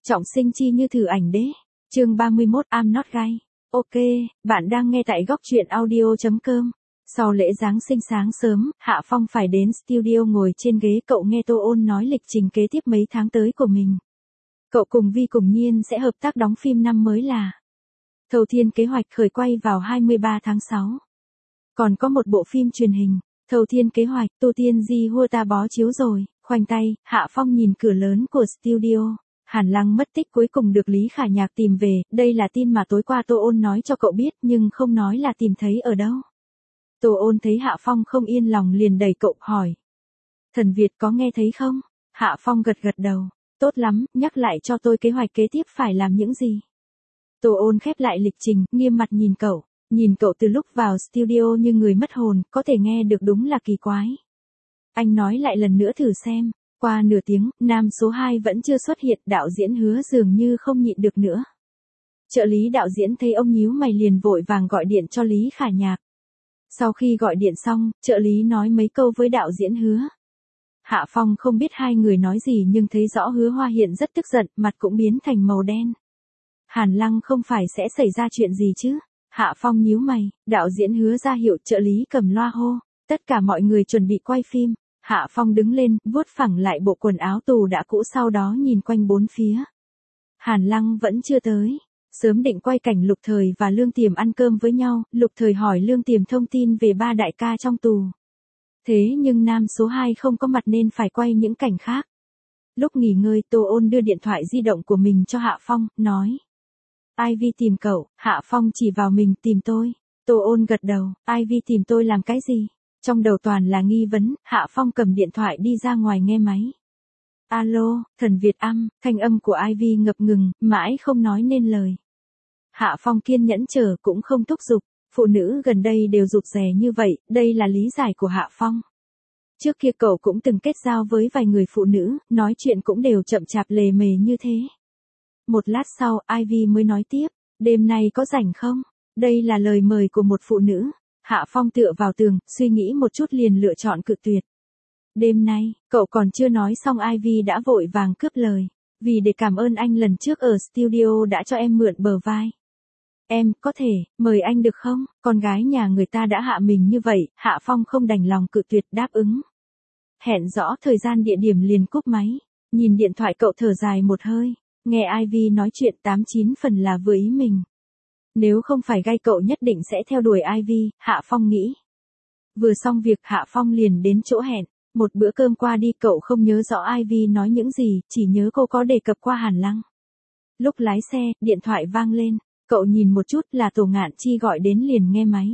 Trọng sinh chi như thử ảnh đế. Chương 31 I'm not gay. Ok, bạn đang nghe tại góc truyện audio.com. Sau lễ Giáng sinh sáng sớm, Hạ Phong phải đến studio ngồi trên ghế cậu nghe Tô Ôn nói lịch trình kế tiếp mấy tháng tới của mình. Cậu cùng Vi cùng Nhiên sẽ hợp tác đóng phim năm mới là Thâu Thiên Kế Hoạch khởi quay vào 23 tháng 6. Còn có một bộ phim truyền hình, Thâu Thiên Kế Hoạch, Tu Tiên Di Hua ta bó chiếu rồi. Khoanh tay, Hạ Phong nhìn cửa lớn của studio. Hàn Lăng mất tích cuối cùng được Lý Khả Nhạc tìm về, đây là tin mà tối qua Tô Ôn nói cho cậu biết nhưng không nói là tìm thấy ở đâu. Tô Ôn thấy Hạ Phong không yên lòng liền đẩy cậu hỏi. Thần Việt có nghe thấy không? Hạ Phong gật gật đầu. Tốt lắm, nhắc lại cho tôi kế hoạch kế tiếp phải làm những gì. Tô Ôn khép lại lịch trình, nghiêm mặt nhìn cậu. Nhìn cậu từ lúc vào studio như người mất hồn, có thể nghe được đúng là kỳ quái. Anh nói lại lần nữa thử xem. Qua nửa tiếng, nam số 2 vẫn chưa xuất hiện, đạo diễn Hứa dường như không nhịn được nữa. Trợ lý đạo diễn thấy ông nhíu mày liền vội vàng gọi điện cho Lý Khả Nhạc. Sau khi gọi điện xong, trợ lý nói mấy câu với đạo diễn Hứa. Hạ Phong không biết hai người nói gì nhưng thấy rõ Hứa Hoa hiện rất tức giận, mặt cũng biến thành màu đen. Hàn Lăng không phải sẽ xảy ra chuyện gì chứ? Hạ Phong nhíu mày, đạo diễn Hứa ra hiệu, trợ lý cầm loa hô. Tất cả mọi người chuẩn bị quay phim. Hạ Phong đứng lên, vuốt phẳng lại bộ quần áo tù đã cũ sau đó nhìn quanh bốn phía. Hàn Lăng vẫn chưa tới. Sớm định quay cảnh Lục Thời và Lương Tiềm ăn cơm với nhau, Lục Thời hỏi Lương Tiềm thông tin về ba đại ca trong tù. Thế nhưng nam số 2 không có mặt nên phải quay những cảnh khác. Lúc nghỉ ngơi Tô Ôn đưa điện thoại di động của mình cho Hạ Phong, nói. Ivy tìm cậu, Hạ Phong chỉ vào mình tìm tôi. Tô Ôn gật đầu, Ivy tìm tôi làm cái gì? Trong đầu toàn là nghi vấn, Hạ Phong cầm điện thoại đi ra ngoài nghe máy. Alo, Thần Việt thanh âm của Ivy ngập ngừng, mãi không nói nên lời. Hạ Phong kiên nhẫn chờ cũng không thúc giục, phụ nữ gần đây đều rụt rè như vậy, đây là lý giải của Hạ Phong. Trước kia cậu cũng từng kết giao với vài người phụ nữ, nói chuyện cũng đều chậm chạp lề mề như thế. Một lát sau, Ivy mới nói tiếp, đêm nay có rảnh không? Đây là lời mời của một phụ nữ. Hạ Phong tựa vào tường, suy nghĩ một chút liền lựa chọn cự tuyệt. Đêm nay, cậu còn chưa nói xong Ivy đã vội vàng cướp lời. Vì để cảm ơn anh lần trước ở studio đã cho em mượn bờ vai. Em, có thể, mời anh được không? Con gái nhà người ta đã hạ mình như vậy, Hạ Phong không đành lòng cự tuyệt đáp ứng. Hẹn rõ thời gian địa điểm liền cúp máy. Nhìn điện thoại cậu thở dài một hơi. Nghe Ivy nói chuyện 89 phần là vừa ý mình. Nếu không phải gay cậu nhất định sẽ theo đuổi Ivy, Hạ Phong nghĩ. Vừa xong việc Hạ Phong liền đến chỗ hẹn. Một bữa cơm qua đi cậu không nhớ rõ Ivy nói những gì, chỉ nhớ cô có đề cập qua Hàn Lăng. Lúc lái xe, điện thoại vang lên. Cậu nhìn một chút là Tổ Ngạn Chi gọi đến liền nghe máy.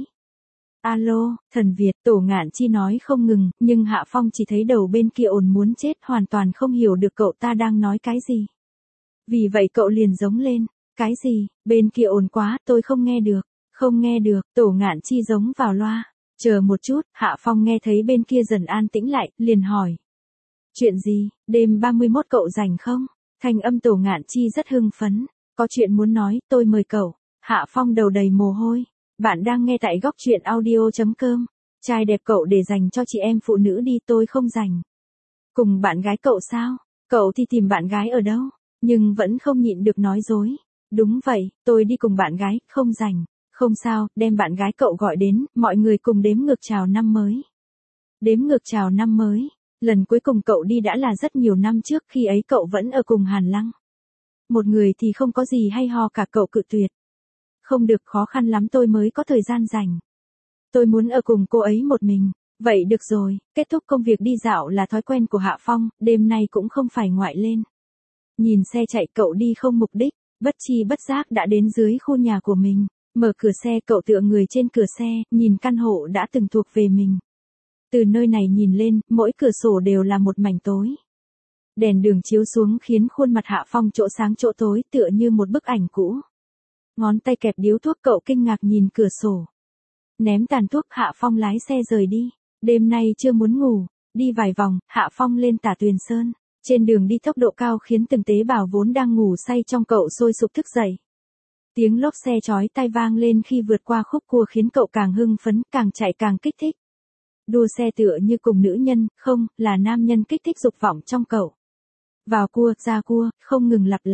Alo, Thần Việt, Tổ Ngạn Chi nói không ngừng, nhưng Hạ Phong chỉ thấy đầu bên kia ồn muốn chết, hoàn toàn không hiểu được cậu ta đang nói cái gì. Vì vậy cậu liền giống lên. Cái gì, bên kia ồn quá, tôi không nghe được. Không nghe được, Tổ Ngạn Chi giống vào loa. Chờ một chút, Hạ Phong nghe thấy bên kia dần an tĩnh lại, liền hỏi. Chuyện gì, đêm 31 cậu rảnh không? Thanh âm Tổ Ngạn Chi rất hưng phấn. Có chuyện muốn nói, tôi mời cậu. Hạ Phong đầu đầy mồ hôi. Bạn đang nghe tại góc truyện audio.com. Trai đẹp cậu để dành cho chị em phụ nữ đi, tôi không rảnh. Cùng bạn gái cậu sao? Cậu thì tìm bạn gái ở đâu? Nhưng vẫn không nhịn được nói dối. Đúng vậy, tôi đi cùng bạn gái, không rảnh. Không sao, đem bạn gái cậu gọi đến, mọi người cùng đếm ngược chào năm mới. Đếm ngược chào năm mới. Lần cuối cùng cậu đi đã là rất nhiều năm trước, khi ấy cậu vẫn ở cùng Hàn Lăng. Một người thì không có gì hay ho cả, cậu cự tuyệt. Không được, khó khăn lắm tôi mới có thời gian rảnh. Tôi muốn ở cùng cô ấy một mình. Vậy được rồi, kết thúc công việc đi dạo là thói quen của Hạ Phong, đêm nay cũng không phải ngoại lên. Nhìn xe chạy cậu đi không mục đích, bất chi bất giác đã đến dưới khu nhà của mình. Mở cửa xe cậu tựa người trên cửa xe, nhìn căn hộ đã từng thuộc về mình. Từ nơi này nhìn lên, mỗi cửa sổ đều là một mảnh tối. Đèn đường chiếu xuống khiến khuôn mặt Hạ Phong chỗ sáng chỗ tối tựa như một bức ảnh cũ. Ngón tay kẹp điếu thuốc cậu kinh ngạc nhìn cửa sổ. Ném tàn thuốc Hạ Phong lái xe rời đi. Đêm nay chưa muốn ngủ. Đi vài vòng, Hạ Phong lên Tả Tuyền Sơn. Trên đường đi tốc độ cao khiến từng tế bào vốn đang ngủ say trong cậu sôi sục thức dậy. Tiếng lốp xe chói tai vang lên khi vượt qua khúc cua khiến cậu càng hưng phấn, càng chạy càng kích thích. Đua xe tựa như cùng nữ nhân, không, là nam nhân kích thích dục vọng trong cậu. Vào cua, ra cua, không ngừng lặp lại.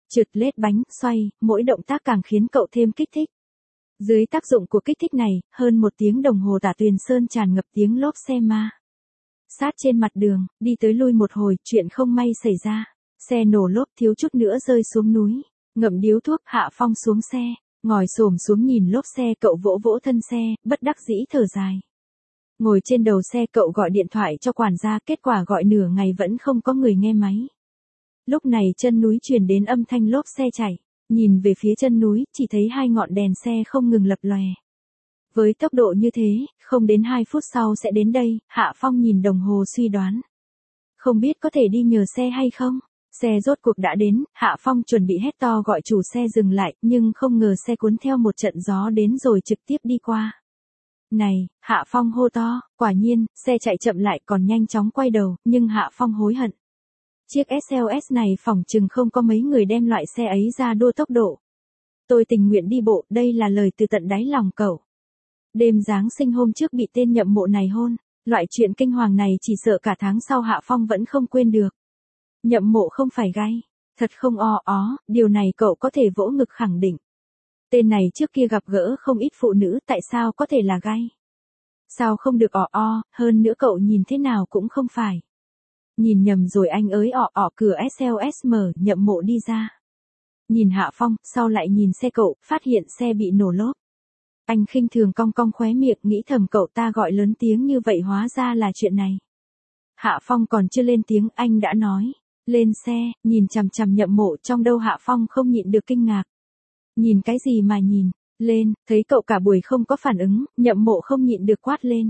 trượt lết bánh, xoay, mỗi động tác càng khiến cậu thêm kích thích. Dưới tác dụng của kích thích này, hơn 1 tiếng đồng hồ Tả Tuyền Sơn tràn ngập tiếng lốp xe ma sát trên mặt đường, đi tới lui một hồi, chuyện không may xảy ra. Xe nổ lốp thiếu chút nữa rơi xuống núi. Ngậm điếu thuốc, Hạ Phong xuống xe, ngồi xổm xuống nhìn lốp xe, cậu vỗ vỗ thân xe, bất đắc dĩ thở dài. Ngồi trên đầu xe, cậu gọi điện thoại cho quản gia, kết quả gọi nửa ngày vẫn không có người nghe máy. Lúc này chân núi truyền đến âm thanh lốp xe chạy, nhìn về phía chân núi, chỉ thấy 2 ngọn đèn xe không ngừng lập lòe. Với tốc độ như thế, không đến 2 phút sau sẽ đến đây. Hạ Phong nhìn đồng hồ suy đoán. Không biết có thể đi nhờ xe hay không? Xe rốt cuộc đã đến, Hạ Phong chuẩn bị hét to gọi chủ xe dừng lại, nhưng không ngờ xe cuốn theo một trận gió đến rồi trực tiếp đi qua. Này, Hạ Phong hô to, quả nhiên, xe chạy chậm lại còn nhanh chóng quay đầu, nhưng Hạ Phong hối hận. Chiếc SLS này phỏng chừng không có mấy người đem loại xe ấy ra đua tốc độ. Tôi tình nguyện đi bộ, đây là lời từ tận đáy lòng cậu. Đêm Giáng sinh hôm trước bị tên Nhậm Mộ này hôn, loại chuyện kinh hoàng này chỉ sợ cả tháng sau Hạ Phong vẫn không quên được. Nhậm Mộ không phải gay, thật không điều này cậu có thể vỗ ngực khẳng định. Tên này trước kia gặp gỡ không ít phụ nữ, tại sao có thể là gay? Sao không được hơn nữa cậu nhìn thế nào cũng không phải. Nhìn nhầm rồi anh ơi, cửa SLS mở, Nhậm Mộ đi ra. Nhìn Hạ Phong, sau lại nhìn xe cậu, phát hiện xe bị nổ lốp. Anh khinh thường cong cong khóe miệng, nghĩ thầm cậu ta gọi lớn tiếng như vậy hóa ra là chuyện này. Hạ Phong còn chưa lên tiếng, anh đã nói. Lên xe, nhìn chằm chằm Nhậm Mộ, trong đâu Hạ Phong không nhịn được kinh ngạc. Nhìn cái gì mà nhìn, lên, thấy cậu cả buổi không có phản ứng, Nhậm Mộ không nhịn được quát lên.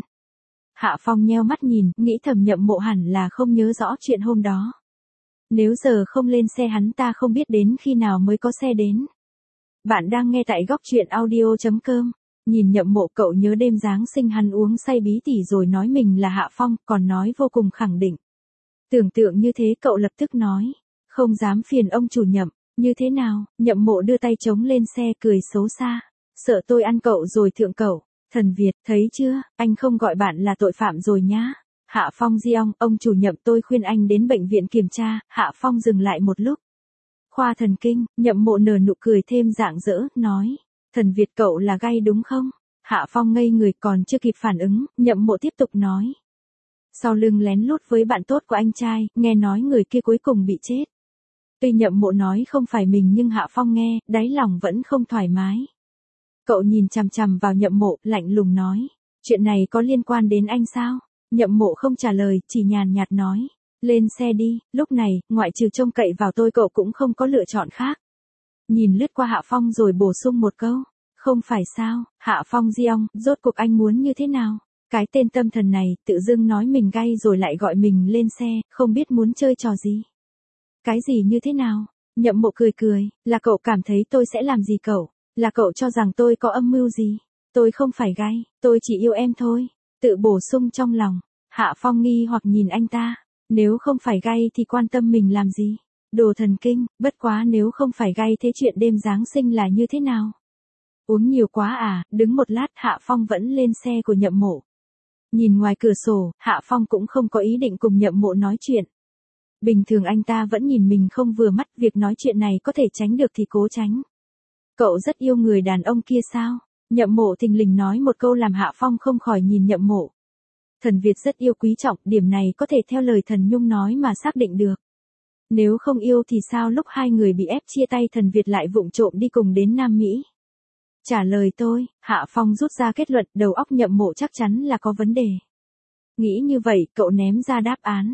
Hạ Phong nheo mắt nhìn, nghĩ thầm Nhậm Mộ hẳn là không nhớ rõ chuyện hôm đó. Nếu giờ không lên xe hắn ta không biết đến khi nào mới có xe đến. Bạn đang nghe tại góc truyện audio.com. Nhìn Nhậm Mộ, cậu nhớ đêm Giáng sinh hắn uống say bí tỉ rồi nói mình là Hạ Phong, còn nói vô cùng khẳng định. Tưởng tượng như thế cậu lập tức nói, không dám phiền ông chủ Nhậm, như thế nào? Nhậm Mộ đưa tay chống lên xe cười xấu xa, sợ tôi ăn cậu rồi thượng cậu. Thần Việt, thấy chưa, anh không gọi bạn là tội phạm rồi nhá. Hạ Phong di ông chủ Nhậm, tôi khuyên anh đến bệnh viện kiểm tra. Hạ Phong dừng lại một lúc. Khoa thần kinh, Nhậm Mộ nở nụ cười thêm rạng rỡ, nói. Thần Việt, cậu là gay đúng không? Hạ Phong ngây người, còn chưa kịp phản ứng, Nhậm Mộ tiếp tục nói. Sau lưng lén lút với bạn tốt của anh trai, nghe nói người kia cuối cùng bị chết. Tuy Nhậm Mộ nói không phải mình nhưng Hạ Phong nghe, đáy lòng vẫn không thoải mái. Cậu nhìn chằm chằm vào Nhậm Mộ, lạnh lùng nói. Chuyện này có liên quan đến anh sao? Nhậm Mộ không trả lời, chỉ nhàn nhạt nói. Lên xe đi, lúc này, ngoại trừ trông cậy vào tôi cậu cũng không có lựa chọn khác. Nhìn lướt qua Hạ Phong rồi bổ sung một câu. Không phải sao, Hạ Phong di rốt cuộc anh muốn như thế nào? Cái tên tâm thần này, tự dưng nói mình gay rồi lại gọi mình lên xe, không biết muốn chơi trò gì. Cái gì như thế nào? Nhậm Mộ cười cười, là cậu cảm thấy tôi sẽ làm gì cậu? Là cậu cho rằng tôi có âm mưu gì? Tôi không phải gay, tôi chỉ yêu em thôi. Tự bổ sung trong lòng. Hạ Phong nghi hoặc nhìn anh ta. Nếu không phải gay thì quan tâm mình làm gì? Đồ thần kinh, bất quá nếu không phải gay thế chuyện đêm Giáng sinh là như thế nào? Uống nhiều quá à? Đứng một lát Hạ Phong vẫn lên xe của Nhậm Mộ. Nhìn ngoài cửa sổ, Hạ Phong cũng không có ý định cùng Nhậm Mộ nói chuyện. Bình thường anh ta vẫn nhìn mình không vừa mắt, việc nói chuyện này có thể tránh được thì cố tránh. Cậu rất yêu người đàn ông kia sao? Nhậm Mộ thình lình nói một câu làm Hạ Phong không khỏi nhìn Nhậm Mộ. Thần Việt rất yêu quý trọng, điểm này có thể theo lời Thần Nhung nói mà xác định được. Nếu không yêu thì sao lúc hai người bị ép chia tay Thần Việt lại vụng trộm đi cùng đến Nam Mỹ? Trả lời tôi, Hạ Phong rút ra kết luận, đầu óc Nhậm Mộ chắc chắn là có vấn đề. Nghĩ như vậy, cậu ném ra đáp án.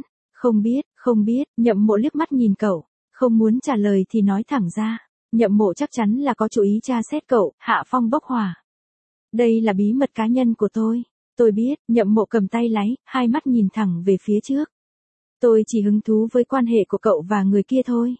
Không biết, Nhậm Mộ liếc mắt nhìn cậu. Không muốn trả lời thì nói thẳng ra. Nhậm Mộ chắc chắn là có chú ý tra xét cậu. Hạ Phong bốc hỏa. Đây là bí mật cá nhân của tôi. Tôi biết, Nhậm Mộ cầm tay lái, hai mắt nhìn thẳng về phía trước. Tôi chỉ hứng thú với quan hệ của cậu và người kia thôi.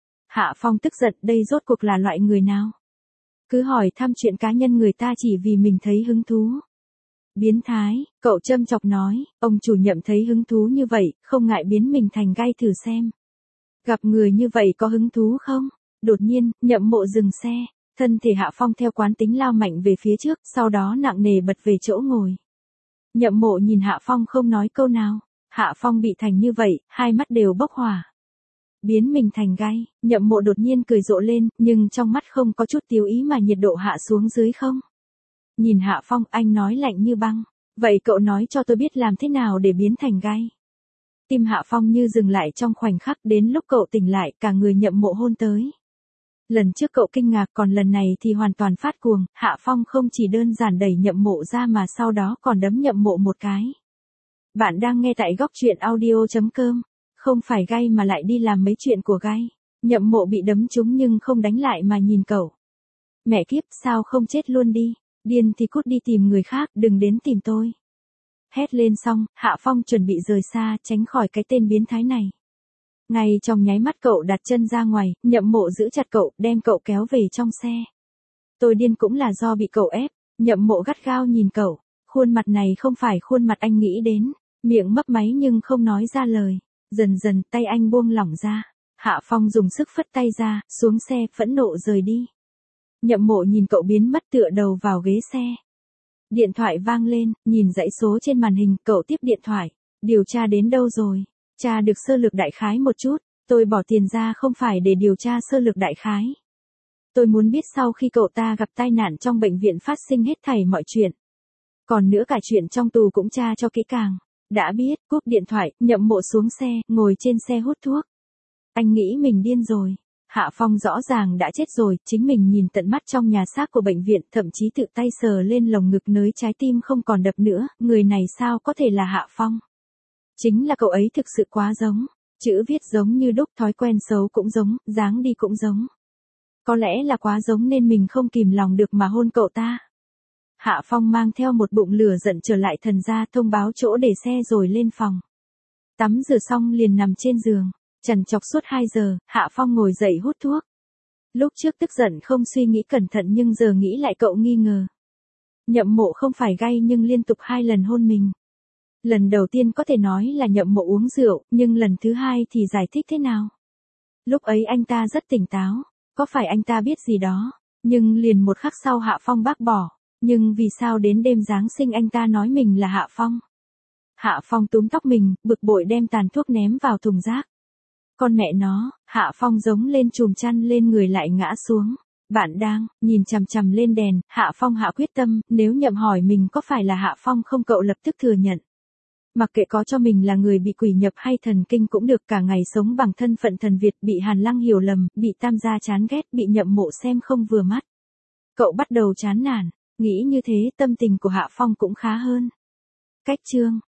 Hạ Phong tức giận, đây rốt cuộc là loại người nào? Cứ hỏi thăm chuyện cá nhân người ta chỉ vì mình thấy hứng thú. Biến thái, cậu châm chọc nói, ông chủ Nhậm thấy hứng thú như vậy, không ngại biến mình thành gay thử xem. Gặp người như vậy có hứng thú không? Đột nhiên, Nhậm Mộ dừng xe, thân thể Hạ Phong theo quán tính lao mạnh về phía trước, sau đó nặng nề bật về chỗ ngồi. Nhậm Mộ nhìn Hạ Phong không nói câu nào, Hạ Phong bị thành như vậy, hai mắt đều bốc hỏa. biến mình thành gai. Nhậm Mộ đột nhiên cười rộ lên, nhưng trong mắt không có chút tiêu ý mà nhiệt độ hạ xuống dưới không. Nhìn Hạ Phong, anh nói lạnh như băng. Vậy cậu nói cho tôi biết làm thế nào để biến thành gai. Tim Hạ Phong như dừng lại trong khoảnh khắc, đến lúc cậu tỉnh lại, cả người Nhậm Mộ hôn tới. Lần trước cậu kinh ngạc, còn lần này thì hoàn toàn phát cuồng. Hạ Phong không chỉ đơn giản đẩy Nhậm Mộ ra mà sau đó còn đấm Nhậm Mộ một cái. Bạn đang nghe tại góc truyện audio.com. Không phải gai mà lại đi làm mấy chuyện của gai. Nhậm Mộ bị đấm trúng nhưng không đánh lại mà nhìn cậu. Mẹ kiếp, sao không chết luôn đi. Điên thì cút đi tìm người khác, đừng đến tìm tôi. Hét lên xong, Hạ Phong chuẩn bị rời xa, tránh khỏi cái tên biến thái này. Ngay trong nháy mắt cậu đặt chân ra ngoài, Nhậm Mộ giữ chặt cậu, đem cậu kéo về trong xe. Tôi điên cũng là do bị cậu ép. Nhậm Mộ gắt gao nhìn cậu. Khuôn mặt này không phải khuôn mặt anh nghĩ đến. Miệng mấp máy nhưng không nói ra lời. Dần dần tay anh buông lỏng ra. Hạ Phong dùng sức phất tay ra, xuống xe, phẫn nộ rời đi. Nhậm Mộ nhìn cậu biến mất tựa đầu vào ghế xe. Điện thoại vang lên, nhìn dãy số trên màn hình, cậu tiếp điện thoại. Điều tra đến đâu rồi? Tra được sơ lược đại khái một chút. Tôi bỏ tiền ra không phải để điều tra sơ lược đại khái. Tôi muốn biết sau khi cậu ta gặp tai nạn trong bệnh viện phát sinh hết thảy mọi chuyện. Còn nữa cả chuyện trong tù cũng tra cho kỹ càng. Đã biết, cúp điện thoại, Nhậm Mộ xuống xe, ngồi trên xe hút thuốc. Anh nghĩ mình điên rồi. Hạ Phong rõ ràng đã chết rồi, chính mình nhìn tận mắt trong nhà xác của bệnh viện, thậm chí tự tay sờ lên lồng ngực nới trái tim không còn đập nữa, người này sao có thể là Hạ Phong? Chính là cậu ấy thực sự quá giống, chữ viết giống như đúc, thói quen xấu cũng giống, dáng đi cũng giống. Có lẽ là quá giống nên mình không kìm lòng được mà hôn cậu ta. Hạ Phong mang theo một bụng lửa giận trở lại thần gia, thông báo chỗ để xe rồi lên phòng. Tắm rửa xong liền nằm trên giường. Trằn trọc suốt 2 giờ, Hạ Phong ngồi dậy hút thuốc. Lúc trước tức giận không suy nghĩ cẩn thận nhưng giờ nghĩ lại cậu nghi ngờ. Nhậm Mộ không phải gai nhưng liên tục 2 lần hôn mình. Lần đầu tiên có thể nói là Nhậm Mộ uống rượu, nhưng lần thứ 2 thì giải thích thế nào? Lúc ấy anh ta rất tỉnh táo, có phải anh ta biết gì đó, nhưng liền một khắc sau Hạ Phong bác bỏ. Nhưng vì sao đến đêm Giáng sinh anh ta nói mình là Hạ Phong? Hạ Phong túm tóc mình, bực bội đem tàn thuốc ném vào thùng rác. Con mẹ nó, Hạ Phong giống lên chùm chăn lên người lại ngã xuống. Bạn đang, nhìn chằm chằm lên đèn, Hạ Phong hạ quyết tâm, nếu Nhậm hỏi mình có phải là Hạ Phong không cậu lập tức thừa nhận. Mặc kệ có cho mình là người bị quỷ nhập hay thần kinh cũng được, cả ngày sống bằng thân phận thần Việt, bị Hàn Lăng hiểu lầm, bị Tam gia chán ghét, bị Nhậm Mộ xem không vừa mắt. Cậu bắt đầu chán nản, nghĩ như thế tâm tình của Hạ Phong cũng khá hơn. Cách chương